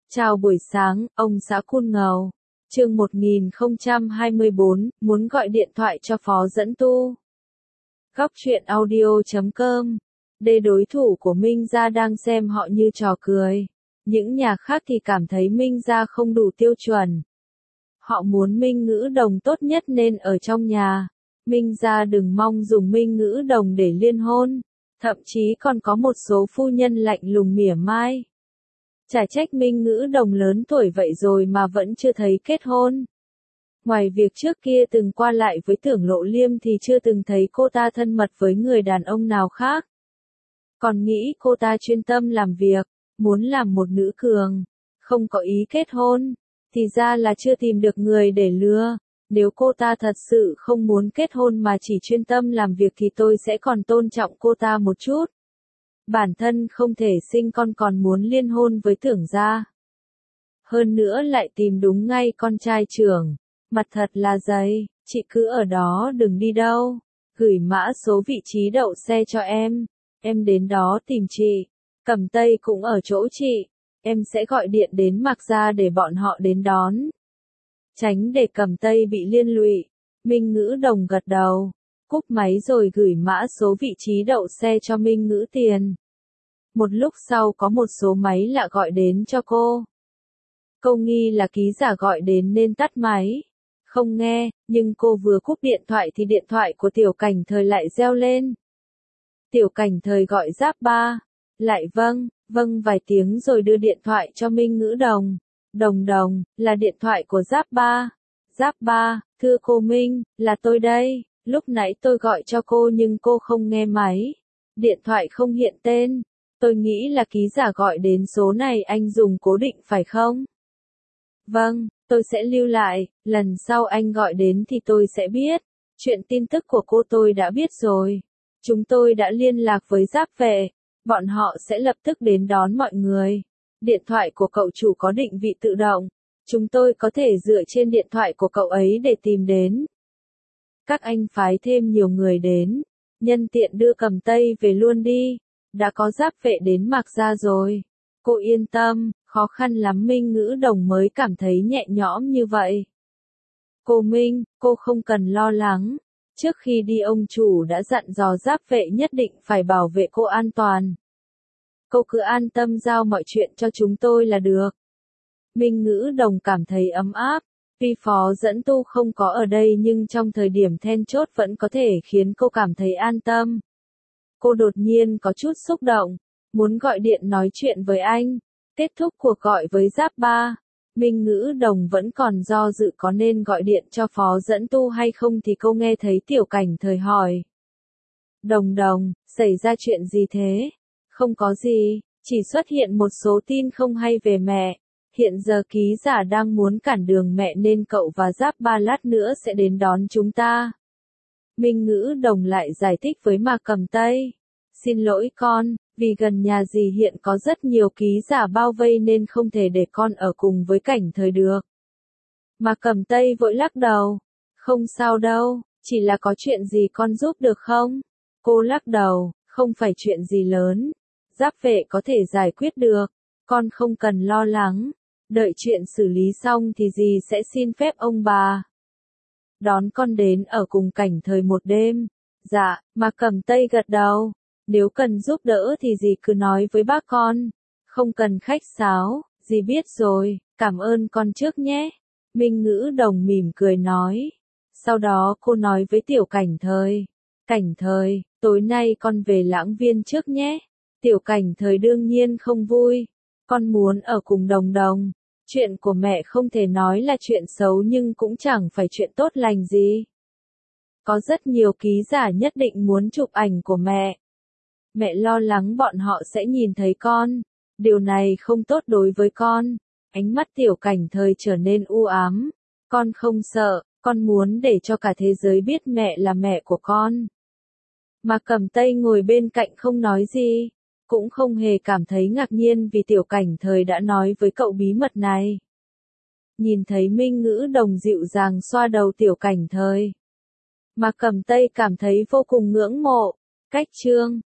Chào buổi sáng, ông xã Cun Ngầu. Chương 1024, muốn gọi điện thoại cho phó dẫn tu. Góc truyện audio.com. Đây đối thủ của Minh Gia đang xem họ như trò cười. Những nhà khác thì cảm thấy Minh Gia không đủ tiêu chuẩn. Họ muốn Minh Ngữ Đồng tốt nhất nên ở trong nhà. Minh Gia đừng mong dùng Minh Ngữ Đồng để liên hôn. Thậm chí còn có một số phu nhân lạnh lùng mỉa mai. Chả trách Minh Ngữ Đồng lớn tuổi vậy rồi mà vẫn chưa thấy kết hôn. Ngoài việc trước kia từng qua lại với Tưởng Lộ Liêm thì chưa từng thấy cô ta thân mật với người đàn ông nào khác. Còn nghĩ cô ta chuyên tâm làm việc, muốn làm một nữ cường, không có ý kết hôn, thì ra là chưa tìm được người để lừa. Nếu cô ta thật sự không muốn kết hôn mà chỉ chuyên tâm làm việc thì tôi sẽ còn tôn trọng cô ta một chút. Bản thân không thể sinh con còn muốn liên hôn với Tưởng gia. Hơn nữa lại tìm đúng ngay con trai trưởng. Mặt thật là dày, chị cứ ở đó đừng đi đâu. Gửi mã số vị trí đậu xe cho em đến đó tìm chị. Cẩm Tây cũng ở chỗ chị, em sẽ gọi điện đến Mạc Gia để bọn họ đến đón. Tránh để Cẩm Tây bị liên lụy. Minh Ngữ Đồng gật đầu. Cúp máy rồi gửi mã số vị trí đậu xe cho Minh Ngữ Tiền. Một lúc sau có một số máy lạ gọi đến cho cô. Cô nghi là ký giả gọi đến nên tắt máy. Không nghe, nhưng cô vừa cúp điện thoại thì điện thoại của Tiểu Cảnh Thời lại reo lên. Tiểu Cảnh Thời gọi Giáp Ba. Lại vâng vài tiếng rồi đưa điện thoại cho Minh Ngữ Đồng. Đồng, là điện thoại của Giáp Ba. Giáp Ba, thưa cô Minh, là tôi đây. Lúc nãy tôi gọi cho cô nhưng cô không nghe máy. Điện thoại không hiện tên. Tôi nghĩ là ký giả gọi đến số này anh dùng cố định phải không? Vâng, tôi sẽ lưu lại, lần sau anh gọi đến thì tôi sẽ biết. Chuyện tin tức của cô tôi đã biết rồi. Chúng tôi đã liên lạc với Giáp Vệ, bọn họ sẽ lập tức đến đón mọi người. Điện thoại của cậu chủ có định vị tự động. Chúng tôi có thể dựa trên điện thoại của cậu ấy để tìm đến. Các anh phái thêm nhiều người đến. Nhân tiện đưa Cẩm Tây về luôn đi. Đã có Giáp Vệ đến Mạc Gia rồi. Cô yên tâm, khó khăn lắm Minh Ngữ Đồng mới cảm thấy nhẹ nhõm như vậy. Cô Minh, cô không cần lo lắng. Trước khi đi ông chủ đã dặn dò Giáp Vệ nhất định phải bảo vệ cô an toàn. Cô cứ an tâm giao mọi chuyện cho chúng tôi là được. Minh Ngữ Đồng cảm thấy ấm áp. Tuy phó dẫn tu không có ở đây nhưng trong thời điểm then chốt vẫn có thể khiến cô cảm thấy an tâm. Cô đột nhiên có chút xúc động, muốn gọi điện nói chuyện với anh. Kết thúc cuộc gọi với Giáp Ba, Minh Ngữ Đồng vẫn còn do dự có nên gọi điện cho phó dẫn tu hay không thì cô nghe thấy Tiểu Cảnh Thời hỏi. Đồng, xảy ra chuyện gì thế? Không có gì, chỉ xuất hiện một số tin không hay về mẹ. Hiện giờ ký giả đang muốn cản đường mẹ nên cậu và Giáp Ba lát nữa sẽ đến đón chúng ta. Minh Ngữ Đồng lại giải thích với Mạc Cẩm Tây. Xin lỗi con, vì gần nhà dì hiện có rất nhiều ký giả bao vây nên không thể để con ở cùng với Cảnh Thời được. Mạc Cẩm Tây vội lắc đầu. Không sao đâu, chỉ là có chuyện gì con giúp được không? Cô lắc đầu, không phải chuyện gì lớn. Giáp Vệ có thể giải quyết được, con không cần lo lắng. Đợi chuyện xử lý xong thì dì sẽ xin phép ông bà đón con đến ở cùng Cảnh Thời một đêm. Dạ, Mạc Cẩm Tây gật đầu. Nếu cần giúp đỡ thì dì cứ nói với bác con. Không cần khách sáo, dì biết rồi, cảm ơn con trước nhé. Minh Ngữ Đồng mỉm cười nói. Sau đó cô nói với Tiểu Cảnh Thời. Cảnh Thời, tối nay con về Lãng Viên trước nhé. Tiểu Cảnh Thời đương nhiên không vui. Con muốn ở cùng Đồng. Chuyện của mẹ không thể nói là chuyện xấu nhưng cũng chẳng phải chuyện tốt lành gì. Có rất nhiều ký giả nhất định muốn chụp ảnh của mẹ. Mẹ lo lắng bọn họ sẽ nhìn thấy con. Điều này không tốt đối với con. Ánh mắt Tiểu Cảnh Thời trở nên u ám. Con không sợ, con muốn để cho cả thế giới biết mẹ là mẹ của con. Mà Cẩm Tây ngồi bên cạnh không nói gì. Cũng không hề cảm thấy ngạc nhiên vì Tiểu Cảnh Thời đã nói với cậu bí mật này. Nhìn thấy Minh Ngữ Đồng dịu dàng xoa đầu Tiểu Cảnh Thời. Mà Cẩm Tây cảm thấy vô cùng ngưỡng mộ. Cách chương